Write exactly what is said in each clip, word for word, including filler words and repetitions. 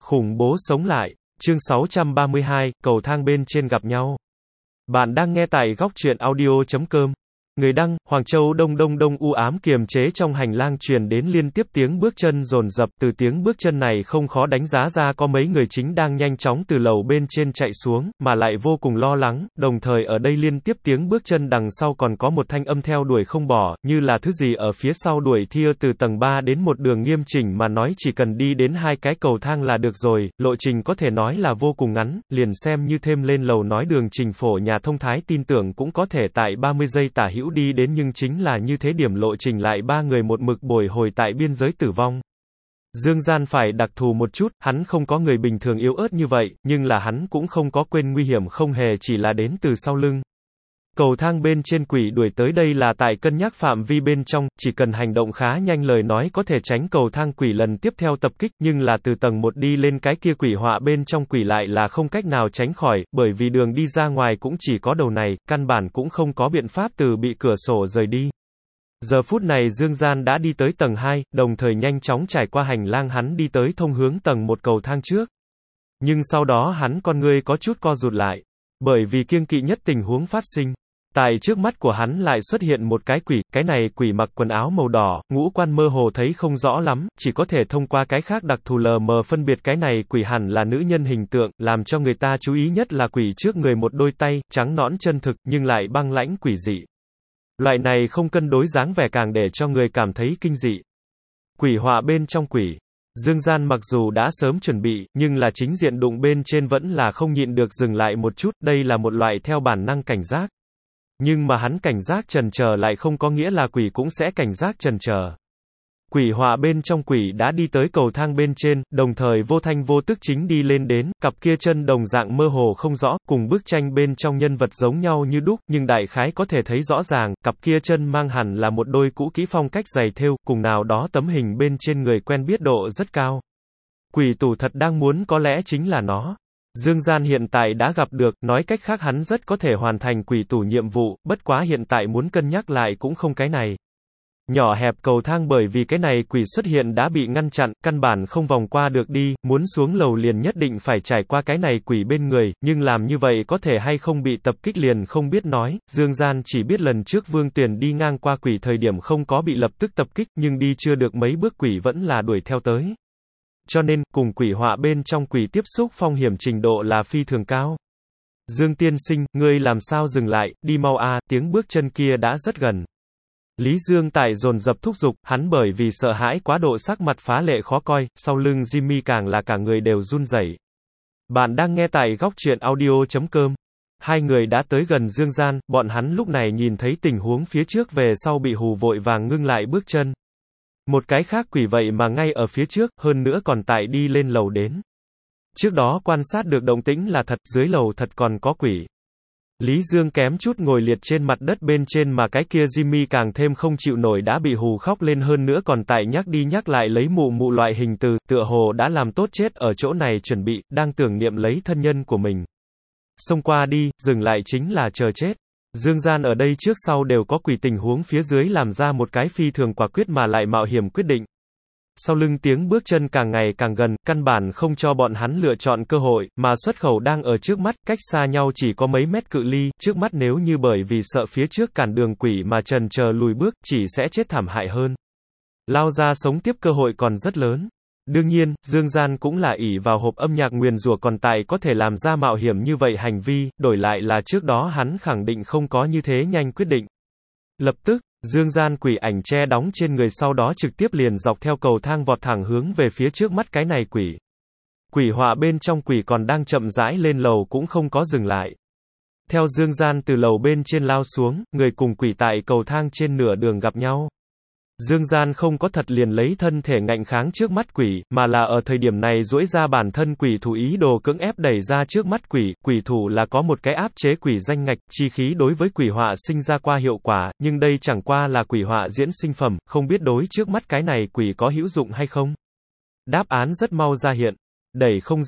Khủng bố sống lại. Chương sáu trăm ba mươi hai, cầu thang bên trên gặp nhau. Bạn đang nghe tại góc truyện audio chấm com. Người đăng, Hoàng Châu đông đông đông u ám kiềm chế trong hành lang truyền đến liên tiếp tiếng bước chân dồn dập, từ tiếng bước chân này không khó đánh giá ra có mấy người chính đang nhanh chóng từ lầu bên trên chạy xuống, mà lại vô cùng lo lắng, đồng thời ở đây liên tiếp tiếng bước chân đằng sau còn có một thanh âm theo đuổi không bỏ, như là thứ gì ở phía sau đuổi thia từ tầng ba đến một đường nghiêm chỉnh mà nói chỉ cần đi đến hai cái cầu thang là được rồi, lộ trình có thể nói là vô cùng ngắn, liền xem như thêm lên lầu nói đường trình phổ nhà thông thái tin tưởng cũng có thể tại ba mươi giây tả hữu đi đến, nhưng chính là như thế điểm lộ trình lại ba người một mực bồi hồi tại biên giới tử vong. Dương Gian phải đặc thù một chút, hắn không có người bình thường yếu ớt như vậy, nhưng là hắn cũng không có quên nguy hiểm không hề chỉ là đến từ sau lưng. Cầu thang bên trên quỷ đuổi tới đây là tại cân nhắc phạm vi bên trong, chỉ cần hành động khá nhanh lời nói có thể tránh cầu thang quỷ lần tiếp theo tập kích, nhưng là từ tầng một đi lên cái kia quỷ họa bên trong quỷ lại là không cách nào tránh khỏi, bởi vì đường đi ra ngoài cũng chỉ có đầu này, căn bản cũng không có biện pháp từ bị cửa sổ rời đi. Giờ phút này Dương Gian đã đi tới tầng hai, đồng thời nhanh chóng trải qua hành lang hắn đi tới thông hướng tầng một cầu thang trước. Nhưng sau đó hắn con ngươi có chút co rụt lại, bởi vì kiêng kỵ nhất tình huống phát sinh. Tại trước mắt của hắn lại xuất hiện một cái quỷ, cái này quỷ mặc quần áo màu đỏ, ngũ quan mơ hồ thấy không rõ lắm, chỉ có thể thông qua cái khác đặc thù lờ mờ phân biệt cái này quỷ hẳn là nữ nhân hình tượng, làm cho người ta chú ý nhất là quỷ trước người một đôi tay, trắng nõn chân thực, nhưng lại băng lãnh quỷ dị. Loại này không cân đối dáng vẻ càng để cho người cảm thấy kinh dị. Quỷ họa bên trong quỷ. Dương Gian mặc dù đã sớm chuẩn bị, nhưng là chính diện đụng bên trên vẫn là không nhịn được dừng lại một chút, đây là một loại theo bản năng cảnh giác. Nhưng mà hắn cảnh giác chần chờ lại không có nghĩa là quỷ cũng sẽ cảnh giác chần chờ. Quỷ họa bên trong quỷ đã đi tới cầu thang bên trên, đồng thời vô thanh vô tức chính đi lên đến, cặp kia chân đồng dạng mơ hồ không rõ, cùng bức tranh bên trong nhân vật giống nhau như đúc, nhưng đại khái có thể thấy rõ ràng, cặp kia chân mang hẳn là một đôi cũ kỹ phong cách giày thêu, cùng nào đó tấm hình bên trên người quen biết độ rất cao. Quỷ tù thật đang muốn có lẽ chính là nó. Dương Gian hiện tại đã gặp được, nói cách khác hắn rất có thể hoàn thành quỷ tù nhiệm vụ, bất quá hiện tại muốn cân nhắc lại cũng không cái này. Nhỏ hẹp cầu thang bởi vì cái này quỷ xuất hiện đã bị ngăn chặn, căn bản không vòng qua được đi, muốn xuống lầu liền nhất định phải trải qua cái này quỷ bên người, nhưng làm như vậy có thể hay không bị tập kích liền không biết nói, Dương Gian chỉ biết lần trước Vương Tuyền đi ngang qua quỷ thời điểm không có bị lập tức tập kích, nhưng đi chưa được mấy bước quỷ vẫn là đuổi theo tới. Cho nên, cùng quỷ họa bên trong quỷ tiếp xúc phong hiểm trình độ là phi thường cao. Dương tiên sinh, ngươi làm sao dừng lại, đi mau a, tiếng bước chân kia đã rất gần. Lý Dương tại dồn dập thúc giục, hắn bởi vì sợ hãi quá độ sắc mặt phá lệ khó coi, sau lưng Jimmy càng là cả người đều run rẩy. Bạn đang nghe tại góc truyện audio chấm com. Hai người đã tới gần Dương Gian, bọn hắn lúc này nhìn thấy tình huống phía trước về sau bị hù vội vàng ngưng lại bước chân. Một cái khác quỷ vậy mà ngay ở phía trước, hơn nữa còn tại đi lên lầu đến. Trước đó quan sát được động tĩnh là thật, dưới lầu thật còn có quỷ. Lý Dương kém chút ngồi liệt trên mặt đất bên trên mà cái kia Jimmy càng thêm không chịu nổi đã bị hù khóc lên hơn nữa còn tại nhắc đi nhắc lại lấy mụ mụ loại hình từ, tựa hồ đã làm tốt chết ở chỗ này chuẩn bị, đang tưởng niệm lấy thân nhân của mình. Xông qua đi, dừng lại chính là chờ chết. Dương Gian ở đây trước sau đều có quỷ tình huống phía dưới làm ra một cái phi thường quả quyết mà lại mạo hiểm quyết định. Sau lưng tiếng bước chân càng ngày càng gần, căn bản không cho bọn hắn lựa chọn cơ hội, mà xuất khẩu đang ở trước mắt, cách xa nhau chỉ có mấy mét cự ly, trước mắt nếu như bởi vì sợ phía trước cản đường quỷ mà trần chờ lùi bước, chỉ sẽ chết thảm hại hơn. Lao ra sống tiếp cơ hội còn rất lớn. Đương nhiên, Dương Gian cũng là ỷ vào hộp âm nhạc nguyền rủa còn tại có thể làm ra mạo hiểm như vậy hành vi, đổi lại là trước đó hắn khẳng định không có như thế nhanh quyết định. Lập tức, Dương Gian quỷ ảnh che đóng trên người sau đó trực tiếp liền dọc theo cầu thang vọt thẳng hướng về phía trước mắt cái này quỷ. Quỷ họa bên trong quỷ còn đang chậm rãi lên lầu cũng không có dừng lại. Theo Dương Gian từ lầu bên trên lao xuống, người cùng quỷ tại cầu thang trên nửa đường gặp nhau. Dương Gian không có thật liền lấy thân thể ngạnh kháng trước mắt quỷ, mà là ở thời điểm này duỗi ra bản thân quỷ thủ ý đồ cưỡng ép đẩy ra trước mắt quỷ, quỷ thủ là có một cái áp chế quỷ danh ngạch, chi khí đối với quỷ họa sinh ra qua hiệu quả, nhưng đây chẳng qua là quỷ họa diễn sinh phẩm, không biết đối trước mắt cái này quỷ có hữu dụng hay không. Đáp án rất mau ra hiện. Đẩy không ra.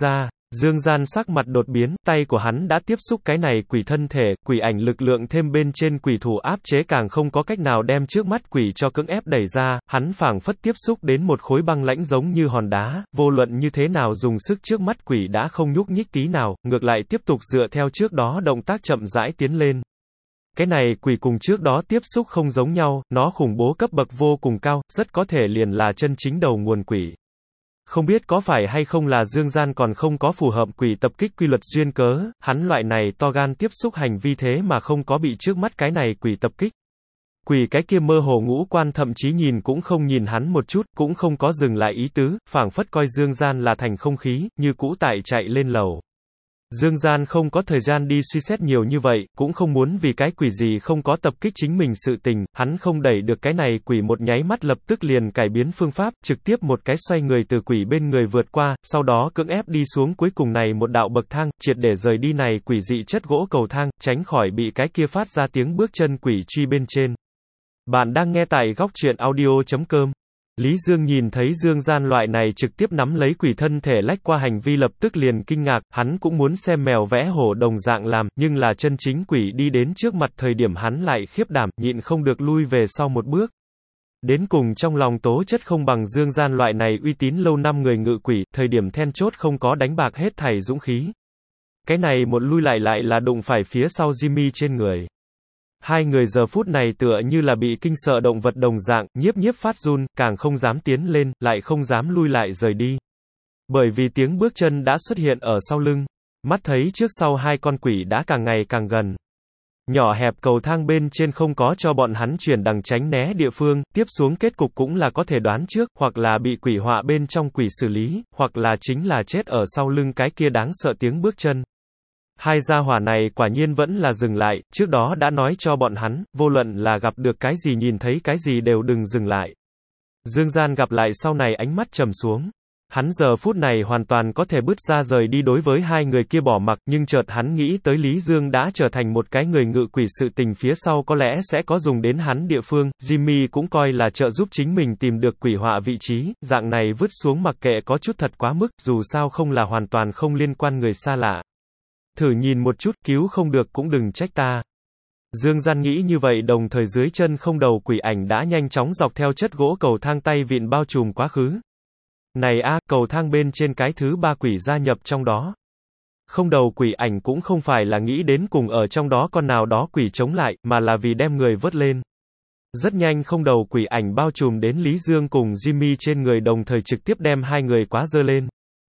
Dương Gian sắc mặt đột biến, tay của hắn đã tiếp xúc cái này quỷ thân thể, quỷ ảnh lực lượng thêm bên trên quỷ thủ áp chế càng không có cách nào đem trước mắt quỷ cho cưỡng ép đẩy ra, hắn phảng phất tiếp xúc đến một khối băng lãnh giống như hòn đá, vô luận như thế nào dùng sức trước mắt quỷ đã không nhúc nhích tí nào, ngược lại tiếp tục dựa theo trước đó động tác chậm rãi tiến lên. Cái này quỷ cùng trước đó tiếp xúc không giống nhau, nó khủng bố cấp bậc vô cùng cao, rất có thể liền là chân chính đầu nguồn quỷ. Không biết có phải hay không là Dương Gian còn không có phù hợp quỷ tập kích quy luật duyên cớ, hắn loại này to gan tiếp xúc hành vi thế mà không có bị trước mắt cái này quỷ tập kích. Quỷ cái kia mơ hồ ngũ quan thậm chí nhìn cũng không nhìn hắn một chút, cũng không có dừng lại ý tứ, phảng phất coi Dương Gian là thành không khí, như cũ tại chạy lên lầu. Dương Gian không có thời gian đi suy xét nhiều như vậy, cũng không muốn vì cái quỷ gì không có tập kích chính mình sự tình, hắn không đẩy được cái này quỷ một nháy mắt lập tức liền cải biến phương pháp, trực tiếp một cái xoay người từ quỷ bên người vượt qua, sau đó cưỡng ép đi xuống cuối cùng này một đạo bậc thang, triệt để rời đi này quỷ dị chất gỗ cầu thang, tránh khỏi bị cái kia phát ra tiếng bước chân quỷ truy bên trên. Bạn đang nghe tại góc truyện audio chấm com. Lý Dương nhìn thấy Dương Gian loại này trực tiếp nắm lấy quỷ thân thể lách qua hành vi lập tức liền kinh ngạc, hắn cũng muốn xem mèo vẽ hổ đồng dạng làm, nhưng là chân chính quỷ đi đến trước mặt thời điểm hắn lại khiếp đảm, nhịn không được lui về sau một bước. Đến cùng trong lòng tố chất không bằng Dương Gian loại này uy tín lâu năm người ngự quỷ, thời điểm then chốt không có đánh bạc hết thảy dũng khí. Cái này một lui lại lại là đụng phải phía sau Jimmy trên người. Hai người giờ phút này tựa như là bị kinh sợ động vật đồng dạng, nhiếp nhiếp phát run, càng không dám tiến lên, lại không dám lui lại rời đi. Bởi vì tiếng bước chân đã xuất hiện ở sau lưng, mắt thấy trước sau hai con quỷ đã càng ngày càng gần. Nhỏ hẹp cầu thang bên trên không có cho bọn hắn chuyển đằng tránh né địa phương, tiếp xuống kết cục cũng là có thể đoán trước, hoặc là bị quỷ họa bên trong quỷ xử lý, hoặc là chính là chết ở sau lưng cái kia đáng sợ tiếng bước chân. Hai gia hỏa này quả nhiên vẫn là dừng lại, trước đó đã nói cho bọn hắn, vô luận là gặp được cái gì nhìn thấy cái gì đều đừng dừng lại. Dương Gian gặp lại sau này ánh mắt trầm xuống. Hắn giờ phút này hoàn toàn có thể bứt ra rời đi đối với hai người kia bỏ mặc, nhưng chợt hắn nghĩ tới Lý Dương đã trở thành một cái người ngự quỷ sự tình phía sau có lẽ sẽ có dùng đến hắn địa phương, Jimmy cũng coi là trợ giúp chính mình tìm được quỷ họa vị trí, dạng này vứt xuống mặc kệ có chút thật quá mức, dù sao không là hoàn toàn không liên quan người xa lạ. Thử nhìn một chút, cứu không được cũng đừng trách ta. Dương Gian nghĩ như vậy đồng thời dưới chân không đầu quỷ ảnh đã nhanh chóng dọc theo chất gỗ cầu thang tay vịn bao trùm quá khứ. Này a, cầu thang bên trên cái thứ ba quỷ gia nhập trong đó. Không đầu quỷ ảnh cũng không phải là nghĩ đến cùng ở trong đó con nào đó quỷ chống lại, mà là vì đem người vớt lên. Rất nhanh không đầu quỷ ảnh bao trùm đến Lý Dương cùng Jimmy trên người đồng thời trực tiếp đem hai người quá dơ lên.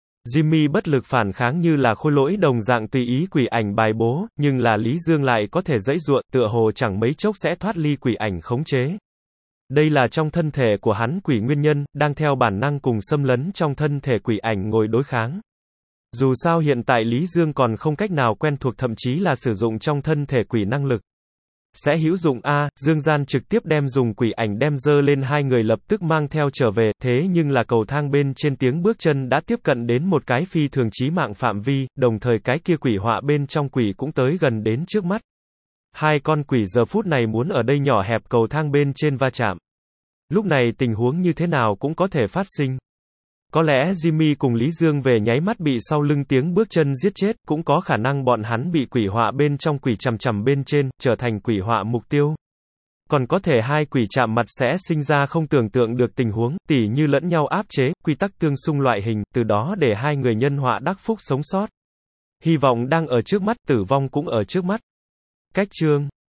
Jimmy bất lực phản kháng như là khôi lỗi đồng dạng tùy ý quỷ ảnh bài bố, nhưng là Lý Dương lại có thể giãy giụa, tựa hồ chẳng mấy chốc sẽ thoát ly quỷ ảnh khống chế. Đây là trong thân thể của hắn quỷ nguyên nhân, đang theo bản năng cùng xâm lấn trong thân thể quỷ ảnh ngồi đối kháng. Dù sao hiện tại Lý Dương còn không cách nào quen thuộc thậm chí là sử dụng trong thân thể quỷ năng lực. Sẽ hữu dụng a, Dương Gian trực tiếp đem dùng quỷ ảnh đem dơ lên hai người lập tức mang theo trở về, thế nhưng là cầu thang bên trên tiếng bước chân đã tiếp cận đến một cái phi thường chí mạng phạm vi, đồng thời cái kia quỷ họa bên trong quỷ cũng tới gần đến trước mắt. Hai con quỷ giờ phút này muốn ở đây nhỏ hẹp cầu thang bên trên va chạm. Lúc này tình huống như thế nào cũng có thể phát sinh. Có lẽ Jimmy cùng Lý Dương về nháy mắt bị sau lưng tiếng bước chân giết chết, cũng có khả năng bọn hắn bị quỷ họa bên trong quỷ chằm chằm bên trên, trở thành quỷ họa mục tiêu. Còn có thể hai quỷ chạm mặt sẽ sinh ra không tưởng tượng được tình huống, tỉ như lẫn nhau áp chế, quy tắc tương xung loại hình, từ đó để hai người nhân họa đắc phúc sống sót. Hy vọng đang ở trước mắt, tử vong cũng ở trước mắt. Cách chương